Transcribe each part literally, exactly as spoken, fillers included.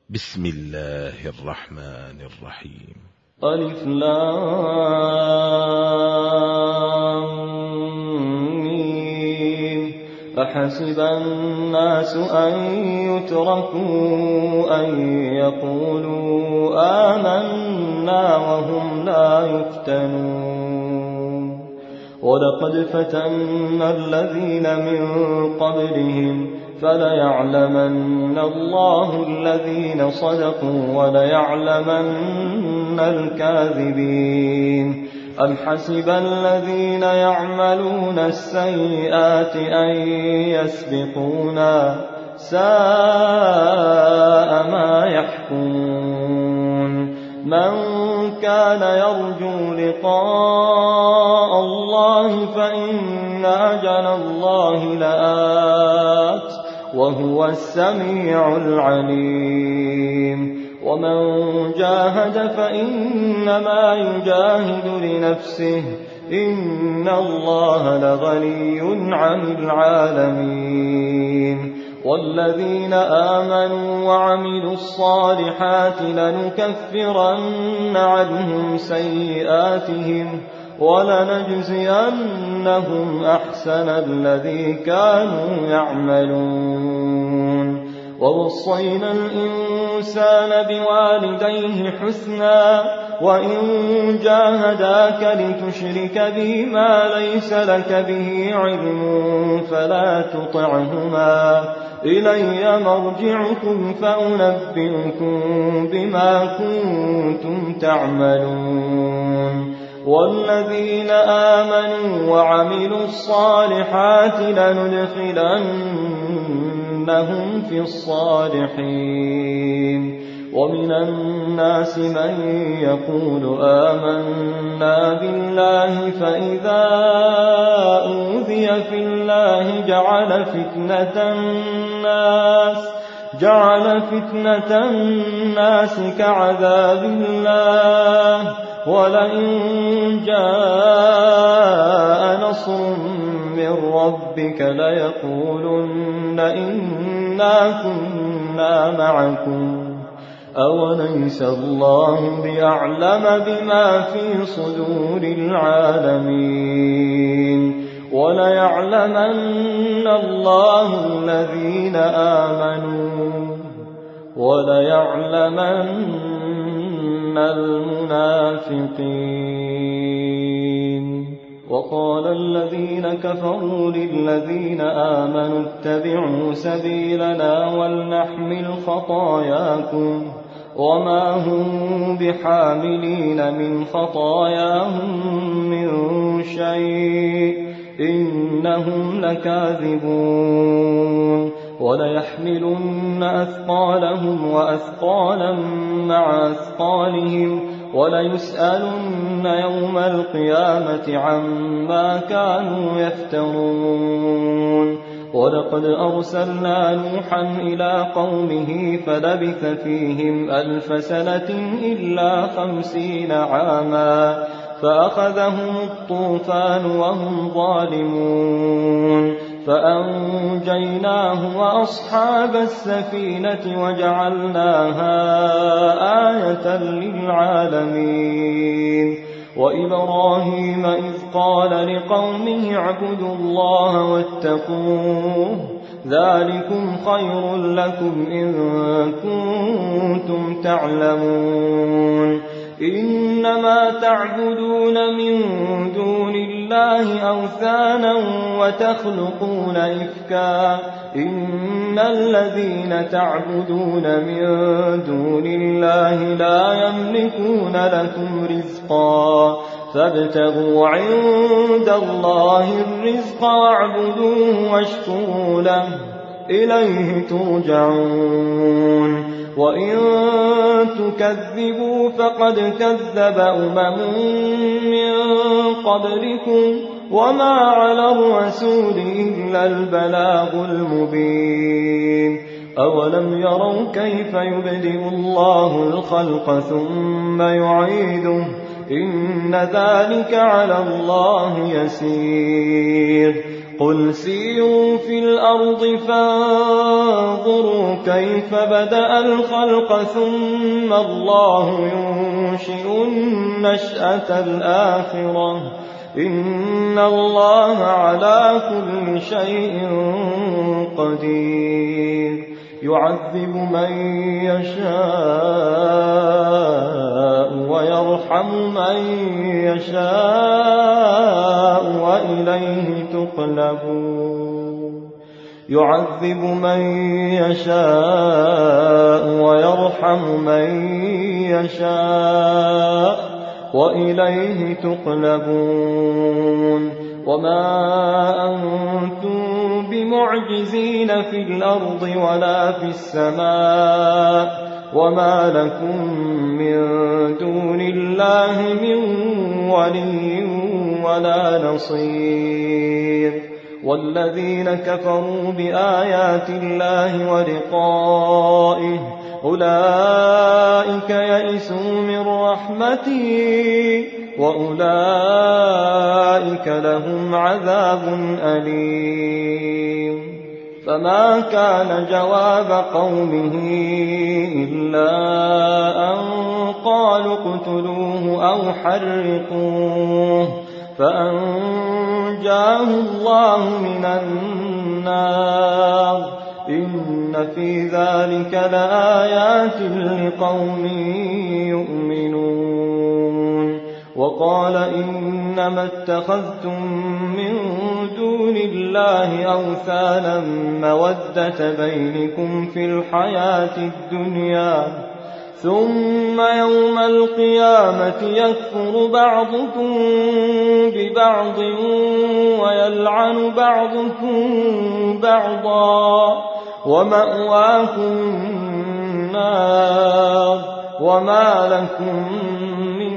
بسم الله الرحمن الرحيم. ألف لام ميم. أحسب الناس أن يتركوا أن يقولوا آمنا وهم لا يفتنون ولقد فتنا الذين من قبلهم فليعلمن الله الذين صدقوا وليعلمن الكاذبين. أم حسب الذين يعملون السيئات أن يسبقونا ساء ما يحكمون. من كان يرجو لقاء الله فإن أجل الله لآت وهو السميع العليم. ومن جاهد فإنما يجاهد لنفسه إن الله لغني عن العالمين. والذين آمنوا وعملوا الصالحات لنكفرن عنهم سيئاتهم ولنجزينهم أحسن الذي كانوا يعملون. ووصينا الإنسان بوالديه حسنا وإن جاهداك لتشرك بي ما ليس لك به علم فلا تطعهما إلي مرجعكم فأنبئكم بما كنتم تعملون. والذين آمنوا وعملوا الصالحات لندخلنهم في الصالحين. ومن الناس من يقول آمنا بالله فإذا أوذي في الله جعل فتنة الناس جعل فتنة الناس كعذاب الله ولئن جاء نصر من ربك ليقولن إنا كنا معكم أوليس الله بأعلم بما في صدور العالمين. وليعلمن الله الذين آمنوا وليعلمن المنافقين. وقال الذين كفروا للذين آمنوا اتبعوا سبيلنا ولنحمل خطاياكم وما هم بحاملين من خطاياهم من شيء إنهم لكاذبون. وليحملن أثقالهم وأثقالا مع أثقالهم وليسألن يوم القيامة عما كانوا يفترون. ولقد أرسلنا نوحا إلى قومه فلبث فيهم ألف سنة إلا خمسين عاما فأخذهم الطوفان وهم ظالمون فأنجيناه وأصحاب السفينة وجعلناها آية للعالمين. وإبراهيم إذ قال لقومه اعبدوا الله واتقوه ذلكم خير لكم إن كنتم تعلمون. إنما تعبدون من دون الله أوثانا وتخلقون إفكا إن الذين تعبدون من دون الله لا يملكون لكم رزقا فابتغوا عند الله الرزق واعبدوه واشكروا له إليه ترجعون. وإن تكذبوا فقد كذب أمم من قبلكم وما على الرسول إلا البلاغ المبين. أولم يروا كيف يبدئ الله الخلق ثم يعيده إن ذلك على الله يسير. قل سيروا في الأرض فانظروا كيف بدأ الخلق ثم الله ينشئ النشأة الآخرة إن الله على كل شيء قدير يعذب من يشاء ويرحم من يشاء وإليه تقلبون يعذب من يشاء ويرحم من يشاء وإليه تقلبون وما أنتم بمعجزين في الأرض ولا في السماء وما لكم من دون الله من ولي ولا نصير والذين كفروا بآيات الله ولقائه أولئك يئسوا من رحمتي وأولئك لهم عذاب أليم فما كان جواب قومه إلا أن قالوا اقتلوه أو حرقوه فأنجاه الله من النار إن في ذلك لآيات لقوم يؤمنون وقال إنما اتخذتم من دون الله أوثانا مودة بينكم في الحياة الدنيا ثم يوم القيامة يكفر بعضكم ببعض ويلعن بعضكم بعضا ومأواكم النار وما لكم من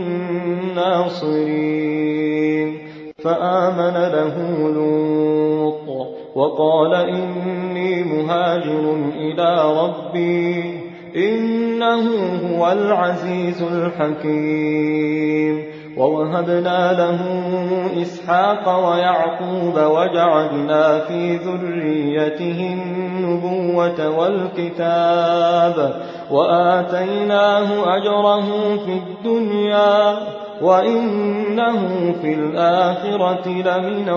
ناصرين فآمن له لوط وقال إني مهاجر إلى ربي إنه هو العزيز الحكيم ووهبنا له إسحاق ويعقوب وجعلنا في ذريته النبوة والكتاب وآتيناه أجره في الدنيا وإنه في الآخرة لمن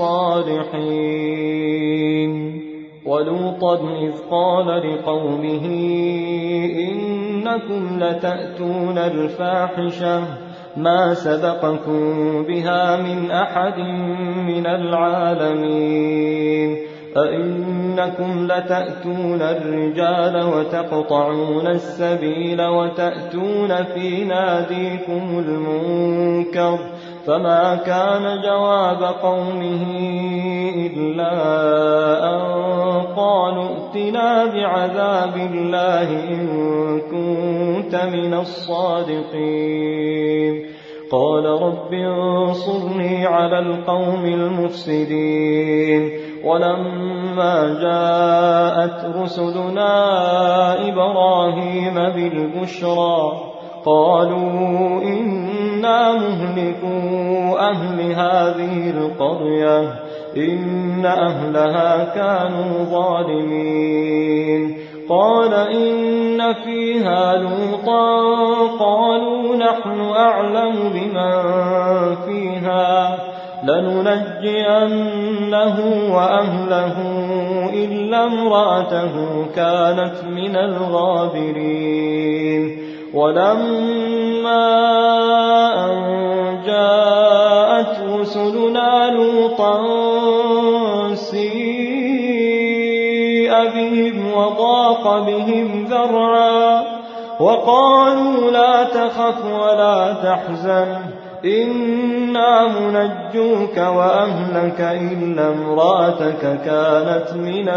الصالحين ولوطا إذ قال لقومه إنكم لتأتون الفاحشة ما سبقكم بها من أحد من العالمين أئنكم لتأتون الرجال وتقطعون السبيل وتأتون في ناديكم المنكر فما كان جواب قومه إلا أن قالوا ائتنا بعذاب الله إن كنت من الصادقين قال رب انصرني على القوم المفسدين ولما جاءت رسلنا إبراهيم بالبشرى قالوا إنا مهلكو أهل هذه القرية إن أهلها كانوا ظالمين قال إن فيها لوطا قالوا نحن أعلم بمن فيها لننجينه وأهله إلا امرأته كانت من الغابرين ولما أن جاءت رسلنا لوطا سيء بهم وضاق بهم ذرعا وقالوا لا تخف ولا تحزن إنا منجوك وأهلك إلا امرأتك كانت من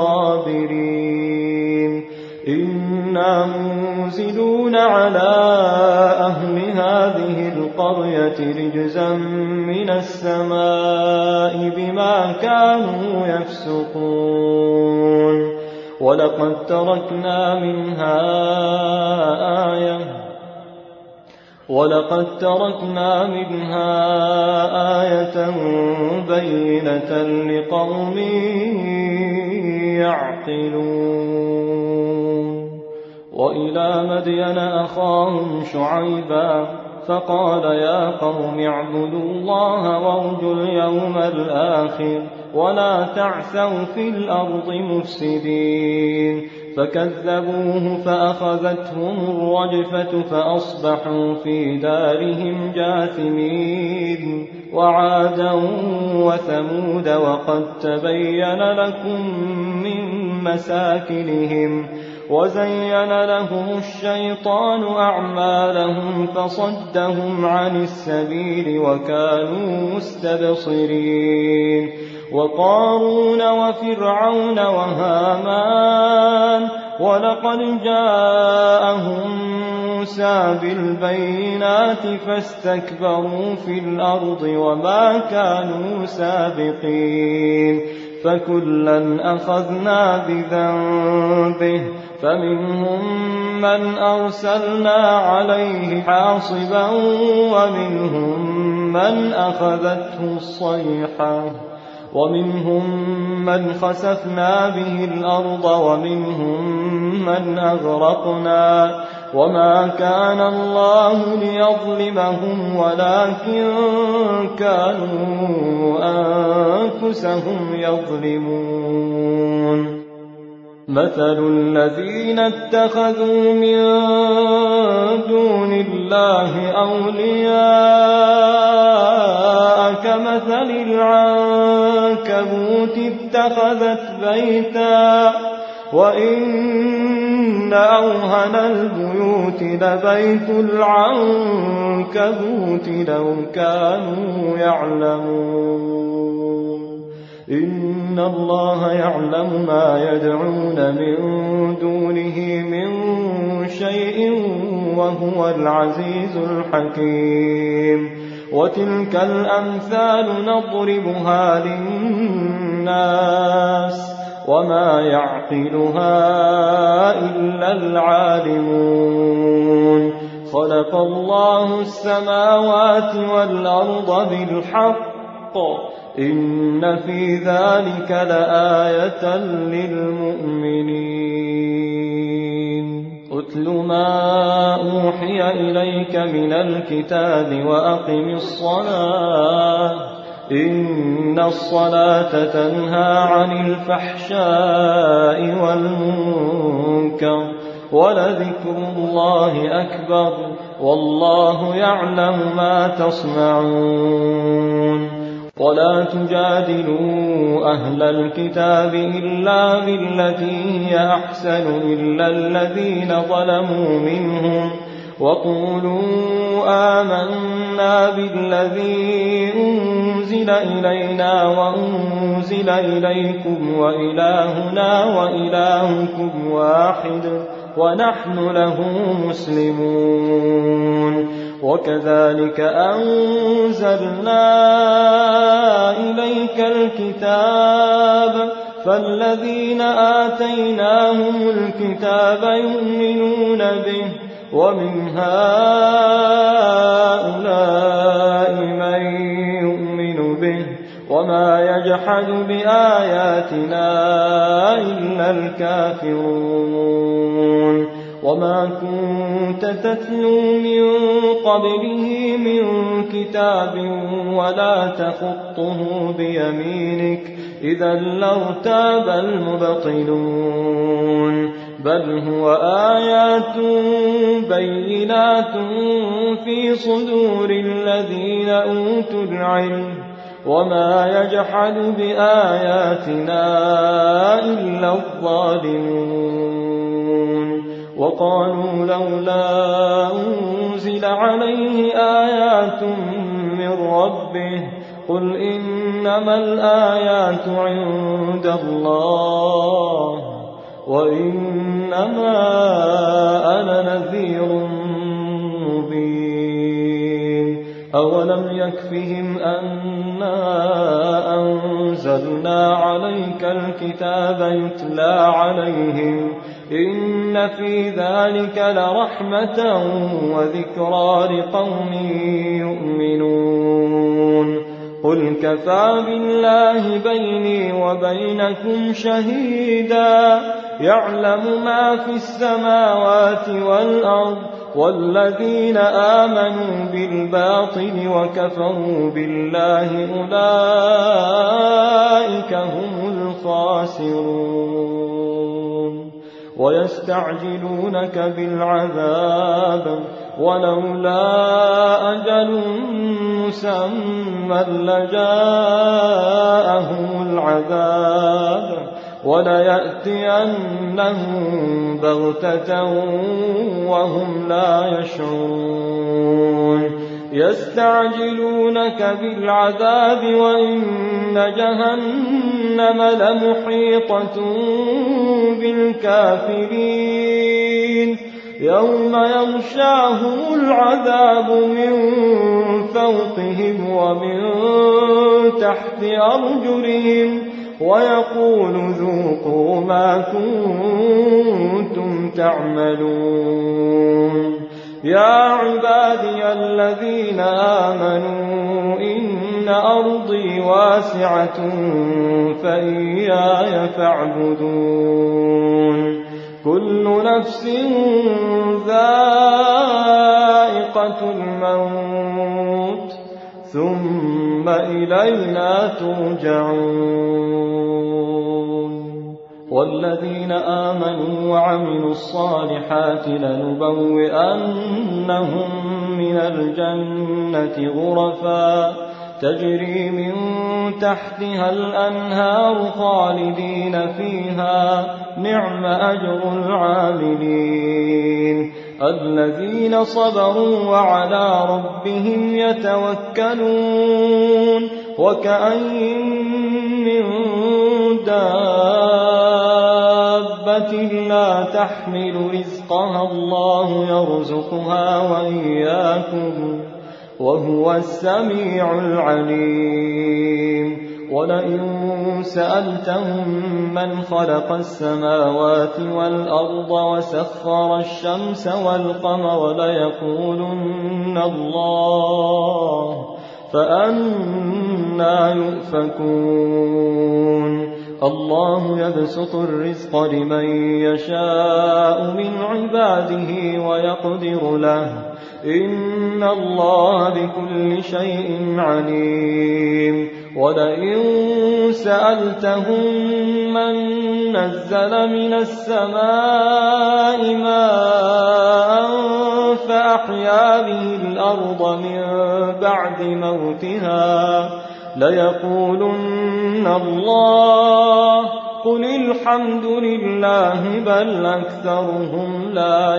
الغابرين إنا منزلون على أهل هذه القرية رجزا من السماء بما كانوا يفسقون ولقد تركنا منها آية ولقد تركنا منها آية بينة لقوم يعقلون. وإلى مدين أخاهم شعيبا فقال يا قوم اعبدوا الله وارجوا اليوم الآخر ولا تعثوا في الأرض مفسدين. فكذبوه فأخذتهم الرجفة فأصبحوا في دارهم جاثمين. وعادا وثمود وقد تبين لكم من مساكنهم وزين لهم الشيطان أعمالهم فصدهم عن السبيل وكانوا مستبصرين. وقارون وفرعون وهامان ولقد جاءهم موسى بالبينات فاستكبروا في الأرض وما كانوا سابقين. فكلا أخذنا بذنبه فمنهم من أرسلنا عليه حاصبا ومنهم من أخذته الصيحة ومنهم من خسفنا به الأرض ومنهم من أغرقنا. وما كان الله ليظلمهم ولكن كانوا أنفسهم يظلمون. مثل الذين اتخذوا من دون الله أولياء كمثل العنكبوت اتخذت بيتا وإن أوهن البيوت لبيت العنكبوت لو كانوا يعلمون. إن الله يعلم ما يدعون من دونه من شيء وهو العزيز الحكيم. وتلك الأمثال نضربها للناس وما يعقلها إلا العالمون. خلق الله السماوات والأرض بالحق إن في ذلك لآية للمؤمنين. أتل ما أوحي إليك من الكتاب وأقم الصلاة إن الصلاة تنهى عن الفحشاء والمنكر ولذكر الله أكبر والله يعلم ما تصنعون. ولا تجادلوا أهل الكتاب إلا بالتي هي أحسن إلا الذين ظلموا منهم وقولوا آمنا بالذي أنزل إلينا وأنزل إليكم وإلهنا وإلهكم واحد ونحن له مسلمون. وكذلك أنزلنا إليك الكتاب فالذين آتيناهم الكتاب يؤمنون به ومن هؤلاء من يؤمن به وما يجحد بآياتنا إلا الكافرون. وما كنت تتلو من قبله من كتاب ولا تخطه بيمينك إذا لارتاب المبطلون. بل هو آيات بينات في صدور الذين أوتوا العلم وما يجحد بآياتنا إلا الظالمون. وقالوا لولا أنزل عليه آيات من ربه قل إنما الآيات عند الله وإنما أنا نذير مبين. أولم يكفهم أنا أنزلنا عليك الكتاب يتلى عليهم إن إن في ذلك لرحمة وذكرى لقوم يؤمنون قل كفى بالله بيني وبينكم شهيدا يعلم ما في السماوات والأرض والذين آمنوا بالباطل وكفروا بالله أولئك هم الخاسرون ويستعجلونك بالعذاب ولولا أجل مسمى لجاءهم العذاب وليأتينهم بغتة وهم لا يشعرون يستعجلونك بالعذاب وإن جهنم لمحيطة بالكافرين يوم يغشاهم العذاب من فوقهم ومن تحت أرجلهم ويقول ذوقوا ما كنتم تعملون يا عبادي الذين آمنوا إن أرضي واسعة فإياي فاعبدون كل نفس ذائقة الموت ثم إلينا ترجعون والذين آمنوا وعملوا الصالحات لنبوئنهم من الجنة غرفا تجري من تحتها الأنهار خالدين فيها نعم أجر العاملين الذين صبروا وعلى ربهم يتوكلون وكأين من دابة لا تحمل رزقها الله يرزقها وإياكم وهو السميع العليم ولئن سألتهم من خلق السماوات والأرض وسخر الشمس والقمر ليقولن الله فأنى يؤفكون الله يبسط الرزق لمن يشاء من عباده ويقدر له إن الله بكل شيء عليم ولئن سألتهم من نزل من السماء ماء فأحيا به الأرض من بعد موتها ليقولن الله قل الحمد لله بل أكثرهم لا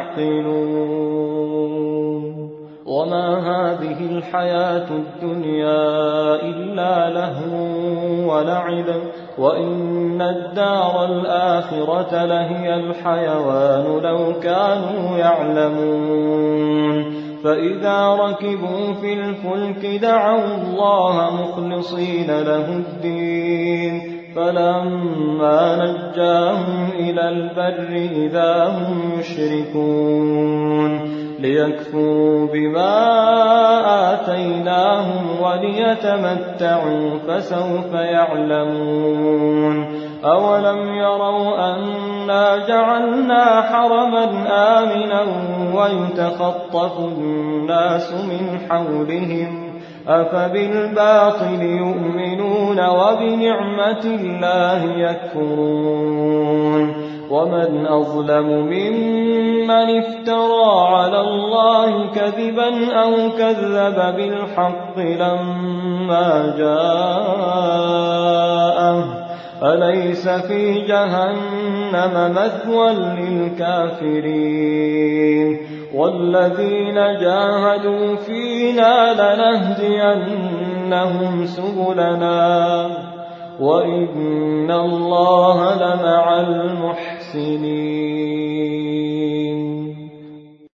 يعقلون وما هذه الحياة الدنيا إلا لهو ولعب وإن الدار الآخرة لهي الحيوان لو كانوا يعلمون فإذا ركبوا في الفلك دعوا الله مخلصين له الدين فلما نجاهم إلى البر إذا هم يشركون ليكفروا بما آتيناهم وليتمتعوا فسوف يعلمون أولم يروا أنا جعلنا حرما آمنا ويتخطف الناس من حولهم أفبالباطل يؤمنون وبنعمة الله يكفرون ومن أظلم ممن افترى على الله كذبا أو كذب بالحق لما جاءه أليس في جهنم مثوى للكافرين والذين جاهدوا فينا لنهدينهم سبلنا وإن الله لمع المحسنين